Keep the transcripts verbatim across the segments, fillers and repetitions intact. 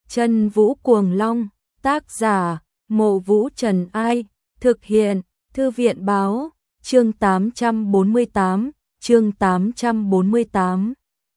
Chân Vũ Cuồng Long, tác giả, Mộ Vũ Trần Ai, thực hiện, Thư viện Báo, chương tám trăm bốn mươi tám, chương tám trăm bốn mươi tám.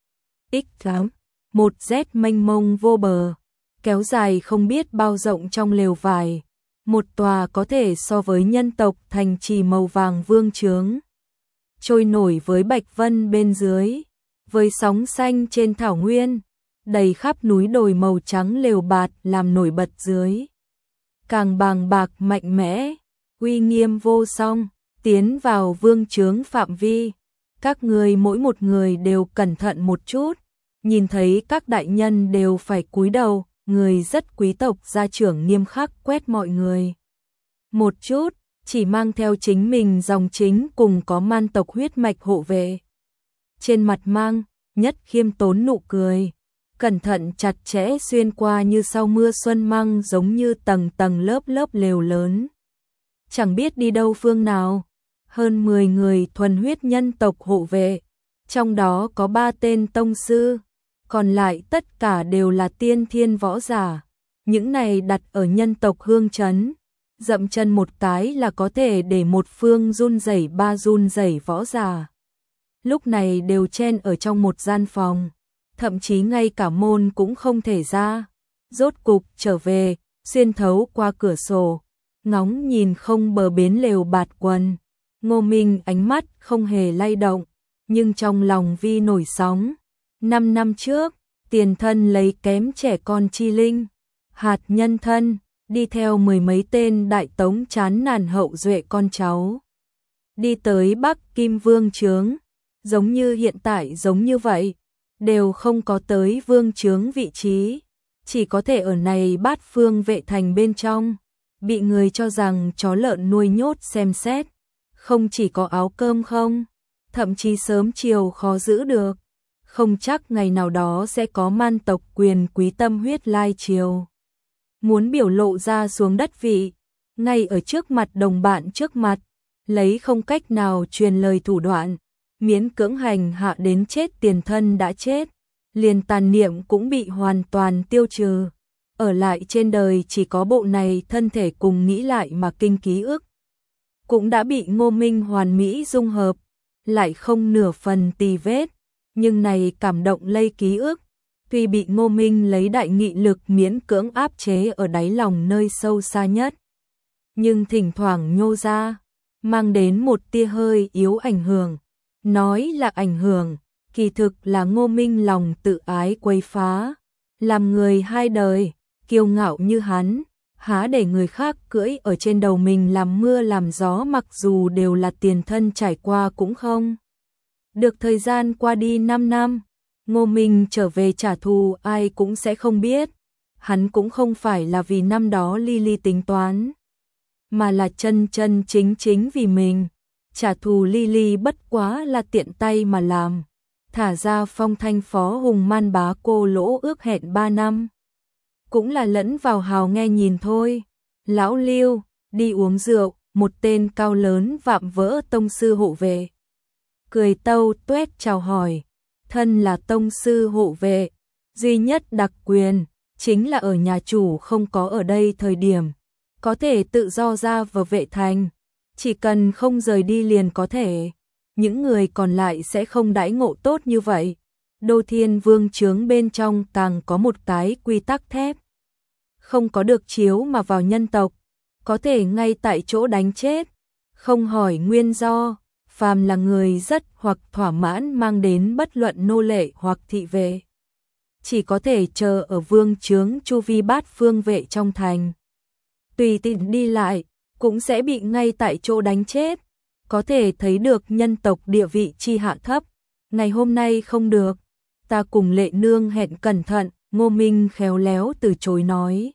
X tám, một Z mênh mông vô bờ, kéo dài không biết bao rộng trong lều vải, một tòa có thể so với nhân tộc thành trì màu vàng vương trướng. Trôi nổi với bạch vân bên dưới, với sóng xanh trên thảo nguyên, đầy khắp núi đồi màu trắng lều bạt làm nổi bật dưới. Càng bàng bạc mạnh mẽ, uy nghiêm vô song, tiến vào vương trướng phạm vi. Các người mỗi một người đều cẩn thận một chút, nhìn thấy các đại nhân đều phải cúi đầu, người rất quý tộc gia trưởng nghiêm khắc quét mọi người. Một chút, chỉ mang theo chính mình dòng chính cùng có man tộc huyết mạch hộ vệ. Trên mặt mang, nhất khiêm tốn nụ cười, cẩn thận chặt chẽ xuyên qua như sau mưa xuân măng giống như tầng tầng lớp lớp lều lớn. Chẳng biết đi đâu phương nào, hơn mười người thuần huyết nhân tộc hộ vệ, trong đó có ba tên tông sư, còn lại tất cả đều là tiên thiên võ giả. Những này đặt ở nhân tộc hương trấn, dậm chân một cái là có thể để một phương run rẩy ba run rẩy võ giả. Lúc này đều chen ở trong một gian phòng, thậm chí ngay cả môn cũng không thể ra. Rốt cục trở về, xuyên thấu qua cửa sổ, ngóng nhìn không bờ bến lều bạt quần. Ngô Minh ánh mắt không hề lay động, nhưng trong lòng vi nổi sóng. Năm năm trước, tiền thân lấy kém trẻ con chi linh, hạt nhân thân, đi theo mười mấy tên đại tống chán nản hậu duệ con cháu. Đi tới Bắc Kim Vương trướng, giống như hiện tại giống như vậy, đều không có tới vương trướng vị trí, chỉ có thể ở này bát phương vệ thành bên trong, bị người cho rằng chó lợn nuôi nhốt xem xét, không chỉ có áo cơm không, thậm chí sớm chiều khó giữ được, không chắc ngày nào đó sẽ có man tộc quyền quý tâm huyết lai triều. Muốn biểu lộ ra xuống đất vị, ngay ở trước mặt đồng bạn trước mặt, lấy không cách nào truyền lời thủ đoạn, miễn cưỡng hành hạ đến chết tiền thân đã chết, liền tàn niệm cũng bị hoàn toàn tiêu trừ. Ở lại trên đời chỉ có bộ này thân thể cùng nghĩ lại mà kinh ký ức. Cũng đã bị Ngô Minh hoàn mỹ dung hợp, lại không nửa phần tì vết, nhưng này cảm động lây ký ức, tuy bị Ngô Minh lấy đại nghị lực miễn cưỡng áp chế ở đáy lòng nơi sâu xa nhất, nhưng thỉnh thoảng nhô ra, mang đến một tia hơi yếu ảnh hưởng. Nói là ảnh hưởng, kỳ thực là Ngô Minh lòng tự ái quấy phá, làm người hai đời, kiêu ngạo như hắn, há để người khác cưỡi ở trên đầu mình làm mưa làm gió, mặc dù đều là tiền thân trải qua cũng không. Được thời gian qua đi năm năm, Ngô Minh trở về trả thù ai cũng sẽ không biết, hắn cũng không phải là vì năm đó Lily tính toán, mà là chân chân chính chính vì mình. Trả thù Lily bất quá là tiện tay mà làm, thả ra phong thanh phó hùng man bá cô lỗ ước hẹn ba năm. Cũng là lẫn vào hào nghe nhìn thôi. Lão Lưu, đi uống rượu, một tên cao lớn vạm vỡ tông sư hộ vệ. Cười tâu tuét chào hỏi, thân là tông sư hộ vệ, duy nhất đặc quyền, chính là ở nhà chủ không có ở đây thời điểm, có thể tự do ra vào vệ thành. Chỉ cần không rời đi liền có thể, những người còn lại sẽ không đãi ngộ tốt như vậy. Đô Thiên Vương trướng bên trong càng có một cái quy tắc thép. Không có được chiếu mà vào nhân tộc, có thể ngay tại chỗ đánh chết, không hỏi nguyên do, phàm là người rất hoặc thỏa mãn mang đến bất luận nô lệ hoặc thị vệ. Chỉ có thể chờ ở vương trướng chu vi bát phương vệ trong thành. Tùy tiện đi lại, cũng sẽ bị ngay tại chỗ đánh chết, có thể thấy được nhân tộc địa vị chi hạ thấp. Ngày hôm nay không được, ta cùng Lệ Nương hẹn cẩn thận. Ngô Minh khéo léo từ chối nói.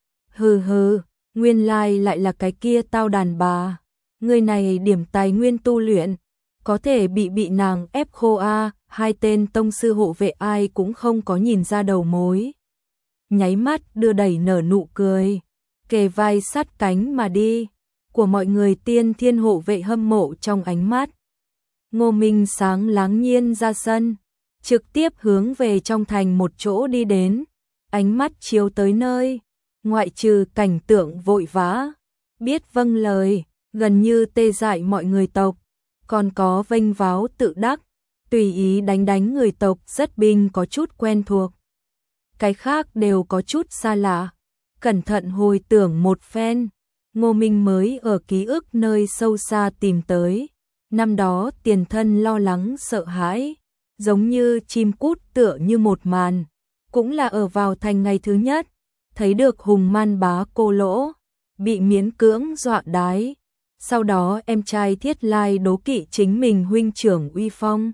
Hừ hừ, nguyên lai lại là cái kia tao đàn bà, người này điểm tài nguyên tu luyện, có thể bị bị nàng ép khô a. Hai tên tông sư hộ vệ ai cũng không có nhìn ra đầu mối, nháy mắt đưa đẩy nở nụ cười, kề vai sát cánh mà đi, của mọi người tiên thiên hộ vệ hâm mộ trong ánh mắt. Ngô Minh sáng láng nhiên ra sân, trực tiếp hướng về trong thành một chỗ đi đến, ánh mắt chiếu tới nơi, ngoại trừ cảnh tượng vội vã, biết vâng lời, gần như tê dại mọi người tộc, còn có vênh váo tự đắc, tùy ý đánh đánh người tộc rất binh có chút quen thuộc. Cái khác đều có chút xa lạ, cẩn thận hồi tưởng một phen, Ngô Minh mới ở ký ức nơi sâu xa tìm tới. Năm đó tiền thân lo lắng sợ hãi, giống như chim cút tựa như một màn, cũng là ở vào thành ngày thứ nhất, thấy được hùng man bá cô lỗ, bị miễn cưỡng dọa đái. Sau đó em trai Thiết Lai đố kỵ chính mình huynh trưởng uy phong,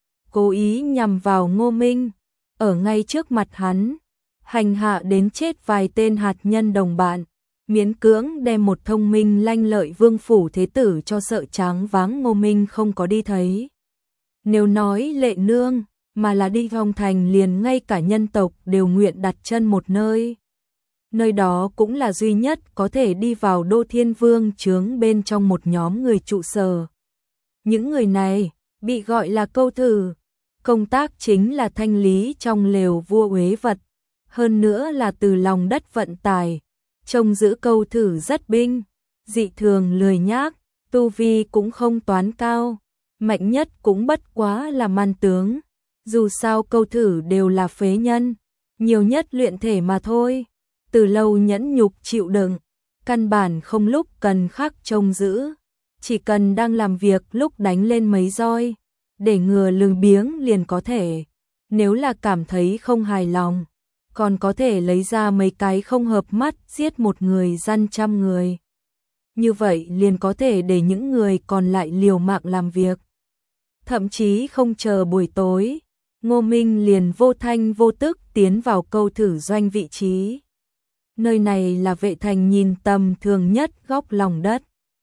cố ý nhằm vào Ngô Minh, ở ngay trước mặt hắn, hành hạ đến chết vài tên hạt nhân đồng bạn, miễn cưỡng đem một thông minh lanh lợi vương phủ thế tử cho sợ tráng váng. Ngô Minh không có đi thấy. Nếu nói Lệ Nương, mà là đi Phong Thành, liền ngay cả nhân tộc đều nguyện đặt chân một nơi. Nơi đó cũng là duy nhất có thể đi vào Đô Thiên Vương chướng bên trong một nhóm người trụ sở. Những người này bị gọi là câu thử, công tác chính là thanh lý trong lều vua uế vật, hơn nữa là từ lòng đất vận tải. Trông giữ câu thử rất binh, dị thường lười nhác, tu vi cũng không toán cao, mạnh nhất cũng bất quá là man tướng. Dù sao câu thử đều là phế nhân, nhiều nhất luyện thể mà thôi, từ lâu nhẫn nhục chịu đựng, căn bản không lúc cần khắc trông giữ, chỉ cần đang làm việc lúc đánh lên mấy roi, để ngừa lười biếng liền có thể. Nếu là cảm thấy không hài lòng, còn có thể lấy ra mấy cái không hợp mắt giết một người gian trăm người. Như vậy liền có thể để những người còn lại liều mạng làm việc. Thậm chí không chờ buổi tối, Ngô Minh liền vô thanh vô tức tiến vào câu thử doanh vị trí. Nơi này là vệ thành nhìn tầm thường nhất góc lòng đất.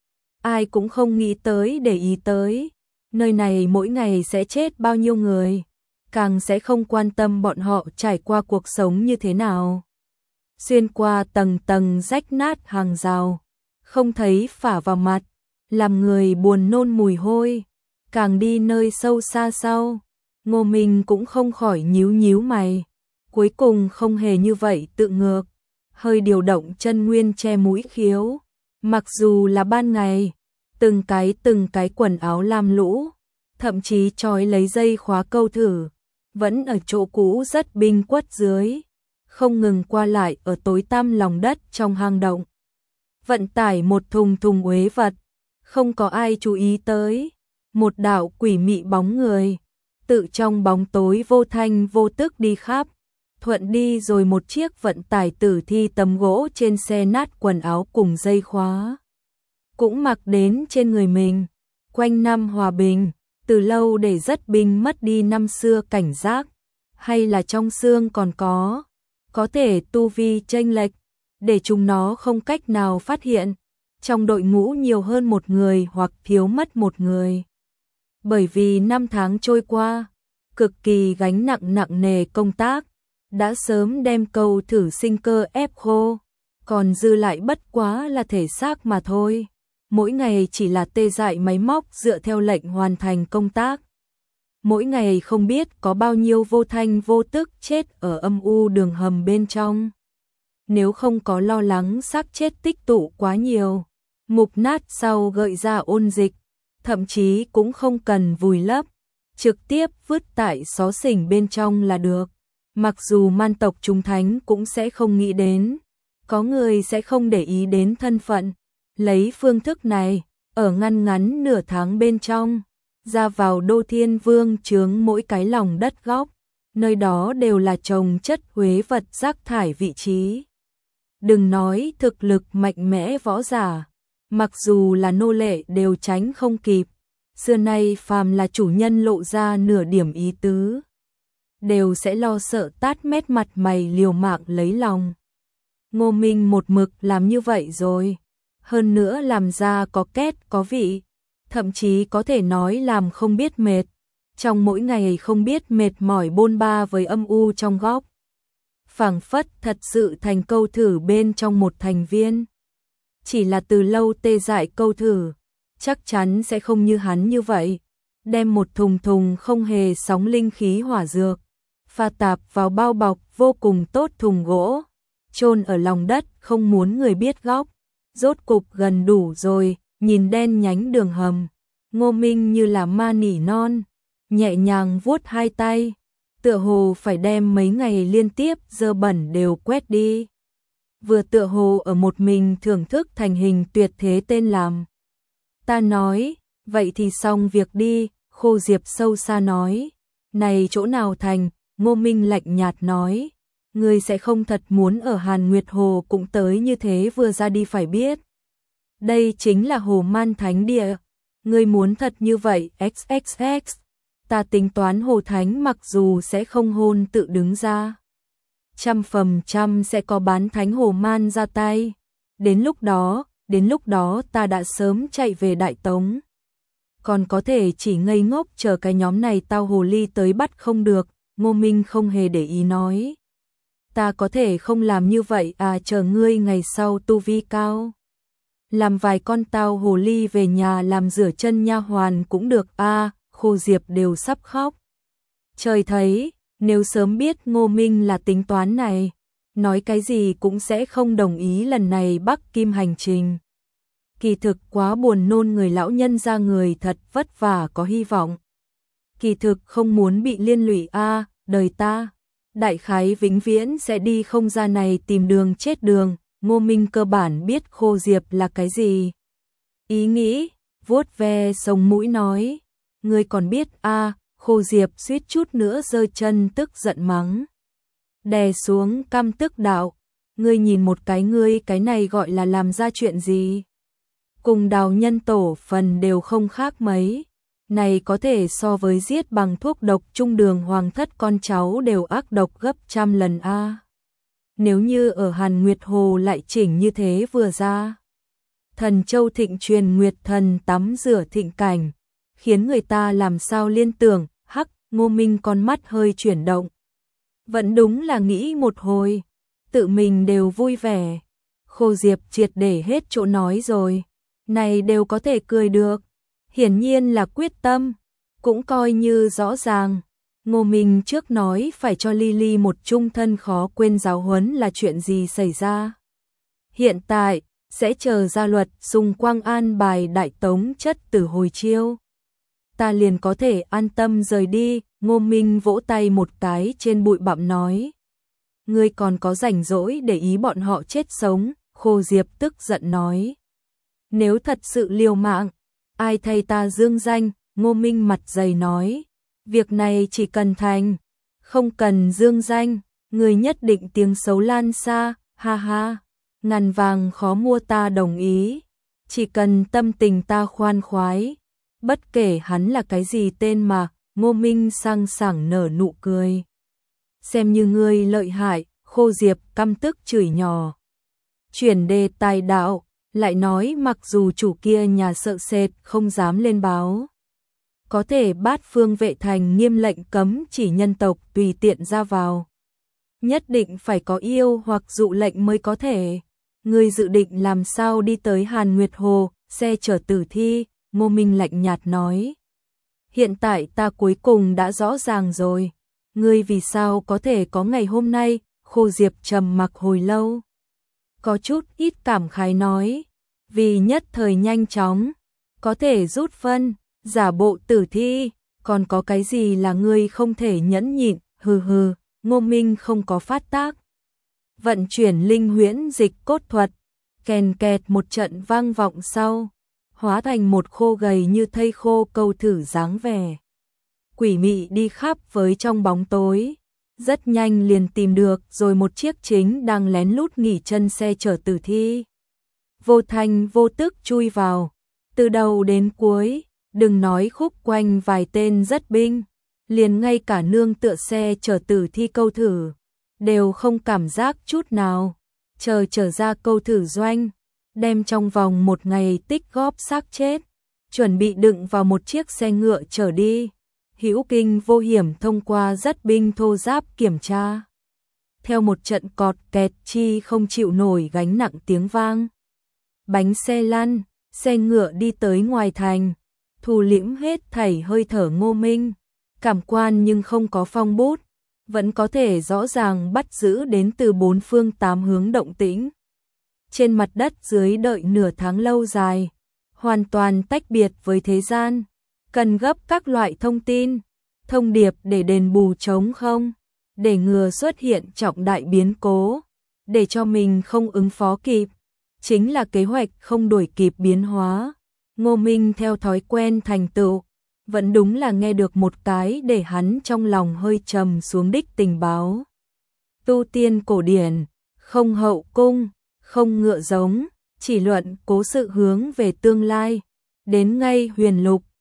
Ai cũng không nghĩ tới để ý tới. Nơi này mỗi ngày sẽ chết bao nhiêu người, càng sẽ không quan tâm bọn họ trải qua cuộc sống như thế nào. Xuyên qua tầng tầng rách nát hàng rào, không thấy phả vào mặt, làm người buồn nôn mùi hôi. Càng đi nơi sâu xa sau, Ngô Minh cũng không khỏi nhíu nhíu mày. Cuối cùng không hề như vậy tự ngược, hơi điều động chân nguyên che mũi khiếu. Mặc dù là ban ngày, từng cái từng cái quần áo lam lũ, thậm chí trói lấy dây khóa câu thử, vẫn ở chỗ cũ rất binh quất dưới, không ngừng qua lại ở tối tăm lòng đất trong hang động. Vận tải một thùng thùng uế vật, không có ai chú ý tới. Một đạo quỷ mị bóng người, tự trong bóng tối vô thanh vô tức đi khắp, thuận đi rồi một chiếc vận tải tử thi tấm gỗ trên xe nát quần áo cùng dây khóa. Cũng mặc đến trên người mình, quanh năm hòa bình, từ lâu để rất binh mất đi năm xưa cảnh giác, hay là trong xương còn có, có thể tu vi chênh lệch, để chúng nó không cách nào phát hiện, trong đội ngũ nhiều hơn một người hoặc thiếu mất một người. Bởi vì năm tháng trôi qua, cực kỳ gánh nặng nặng nề công tác, đã sớm đem câu thử sinh cơ ép khô, còn dư lại bất quá là thể xác mà thôi. Mỗi ngày chỉ là tê dại máy móc dựa theo lệnh hoàn thành công tác. Mỗi ngày không biết có bao nhiêu vô thanh vô tức chết ở âm u đường hầm bên trong. Nếu không có lo lắng xác chết tích tụ quá nhiều, mục nát sau gợi ra ôn dịch, thậm chí cũng không cần vùi lấp, trực tiếp vứt tại xó xỉnh bên trong là được. Mặc dù man tộc trung thánh cũng sẽ không nghĩ đến, có người sẽ không để ý đến thân phận, lấy phương thức này, ở ngăn ngắn nửa tháng bên trong, ra vào Đô Thiên Vương chướng mỗi cái lòng đất góc, nơi đó đều là chồng chất uế vật rác thải vị trí. Đừng nói thực lực mạnh mẽ võ giả, mặc dù là nô lệ đều tránh không kịp. Xưa nay phàm là chủ nhân lộ ra nửa điểm ý tứ, đều sẽ lo sợ tát mét mặt mày liều mạng lấy lòng. Ngô Minh một mực làm như vậy rồi, hơn nữa làm ra có két có vị, thậm chí có thể nói làm không biết mệt, trong mỗi ngày không biết mệt mỏi bôn ba với âm u trong góc. Phảng phất thật sự thành câu thử bên trong một thành viên. Chỉ là từ lâu tê dại câu thử, chắc chắn sẽ không như hắn như vậy, đem một thùng thùng không hề sóng linh khí hỏa dược, pha tạp vào bao bọc vô cùng tốt thùng gỗ, chôn ở lòng đất không muốn người biết góc. Rốt cục gần đủ rồi, nhìn đen nhánh đường hầm, Ngô Minh như là ma nỉ non, nhẹ nhàng vuốt hai tay, tựa hồ phải đem mấy ngày liên tiếp dơ bẩn đều quét đi. Vừa tựa hồ ở một mình thưởng thức thành hình tuyệt thế tên làm. Ta nói, vậy thì xong việc đi, Khô Diệp sâu xa nói. Này chỗ nào thành, Ngô Minh lạnh nhạt nói. Ngươi sẽ không thật muốn ở Hàn Nguyệt Hồ cũng tới như thế vừa ra đi phải biết. Đây chính là Hồ Man Thánh Địa. Ngươi muốn thật như vậy, xx x. Ta tính toán Hồ Thánh mặc dù sẽ không hôn tự đứng ra. Trăm phần trăm sẽ có bán thánh Hồ Man ra tay. Đến lúc đó, đến lúc đó ta đã sớm chạy về Đại Tống. Còn có thể chỉ ngây ngốc chờ cái nhóm này tao hồ ly tới bắt không được, Ngô Minh không hề để ý nói. Ta có thể không làm như vậy à, chờ ngươi ngày sau tu vi cao. Làm vài con tao hồ ly về nhà làm rửa chân nha hoàn cũng được a. À, Khô Diệp đều sắp khóc. Trời thấy, nếu sớm biết Ngô Minh là tính toán này, nói cái gì cũng sẽ không đồng ý lần này Bắc Kim hành trình. Kỳ thực quá buồn nôn, người lão nhân ra người thật vất vả có hy vọng. Kỳ thực không muốn bị liên lụy a, à, đời ta. Đại khái vĩnh viễn sẽ đi không ra này tìm đường chết đường. Ngô Minh cơ bản biết Khô Diệp là cái gì. Ý nghĩ, vuốt ve sống mũi nói. Ngươi còn biết a, à, Khô Diệp suýt chút nữa giơ chân tức giận mắng. Đè xuống căm tức đạo. Ngươi nhìn một cái, ngươi cái này gọi là làm ra chuyện gì? Cùng Đào Nhân tổ phần đều không khác mấy. Này có thể so với giết bằng thuốc độc trung đường hoàng thất con cháu đều ác độc gấp trăm lần a. À. Nếu như ở Hàn Nguyệt Hồ lại chỉnh như thế vừa ra. Thần Châu Thịnh truyền Nguyệt Thần tắm rửa thịnh cảnh, khiến người ta làm sao liên tưởng. Hắc, Ngô Minh con mắt hơi chuyển động. Vẫn đúng là nghĩ một hồi, tự mình đều vui vẻ. Khô Diệp triệt để hết chỗ nói rồi, này đều có thể cười được. Hiển nhiên là quyết tâm, cũng coi như rõ ràng. Ngô Minh trước nói phải cho Lily một chung thân khó quên giáo huấn là chuyện gì xảy ra. Hiện tại, sẽ chờ ra luật xung quanh an bài Đại Tống chất tử hồi chiêu. Ta liền có thể an tâm rời đi. Ngô Minh vỗ tay một cái trên bụi bặm nói. Ngươi còn có rảnh rỗi để ý bọn họ chết sống, Khô Diệp tức giận nói. Nếu thật sự liều mạng, ai thay ta dương danh, Ngô Minh mặt dày nói. Việc này chỉ cần thành, không cần dương danh, người nhất định tiếng xấu lan xa, ha ha. Ngàn vàng khó mua ta đồng ý, chỉ cần tâm tình ta khoan khoái. Bất kể hắn là cái gì tên mà, Ngô Minh sang sảng nở nụ cười. Xem như ngươi lợi hại, Khô Diệp căm tức chửi nhỏ. Chuyển đề tài đạo, lại nói mặc dù chủ kia nhà sợ sệt không dám lên báo. Có thể Bát Phương Vệ Thành nghiêm lệnh cấm chỉ nhân tộc tùy tiện ra vào. Nhất định phải có yêu hoặc dụ lệnh mới có thể. Ngươi dự định làm sao đi tới Hàn Nguyệt Hồ, xe chở tử thi, Ngô Minh lạnh nhạt nói. Hiện tại ta cuối cùng đã rõ ràng rồi. Ngươi vì sao có thể có ngày hôm nay, Khô Diệp trầm mặc hồi lâu. Có chút ít cảm khái nói. Vì nhất thời nhanh chóng, có thể rút phân, giả bộ tử thi, còn có cái gì là ngươi không thể nhẫn nhịn, hừ hừ, Ngô Minh không có phát tác. Vận chuyển linh huyễn dịch cốt thuật, kèn kẹt một trận vang vọng sau, hóa thành một khô gầy như thây khô câu thử dáng vẻ. Quỷ mị đi khắp với trong bóng tối, rất nhanh liền tìm được rồi một chiếc chính đang lén lút nghỉ chân xe chở tử thi. Vô thanh vô tức chui vào, từ đầu đến cuối, đừng nói khúc quanh vài tên rất binh, liền ngay cả nương tựa xe chở tử thi câu thử, đều không cảm giác chút nào. Chờ trở ra câu thử doanh, đem trong vòng một ngày tích góp xác chết, chuẩn bị đựng vào một chiếc xe ngựa chở đi. Hữu kinh vô hiểm thông qua rất binh thô giáp kiểm tra. Theo một trận cọt kẹt chi không chịu nổi gánh nặng tiếng vang. Bánh xe lăn, xe ngựa đi tới ngoài thành, thu liễm hết thảy hơi thở Ngô Minh. Cảm quan nhưng không có phong bút, vẫn có thể rõ ràng bắt giữ đến từ bốn phương tám hướng động tĩnh. Trên mặt đất dưới đợi nửa tháng lâu dài, hoàn toàn tách biệt với thế gian, cần gấp các loại thông tin, thông điệp để đền bù trống không, để ngừa xuất hiện trọng đại biến cố, để cho mình không ứng phó kịp, chính là kế hoạch không đuổi kịp biến hóa. Ngô Minh theo thói quen thành tựu, vẫn đúng là nghe được một cái để hắn trong lòng hơi trầm xuống đích tình báo. Tu tiên cổ điển, không hậu cung, không ngựa giống, chỉ luận cố sự hướng về tương lai, đến ngay huyền lục,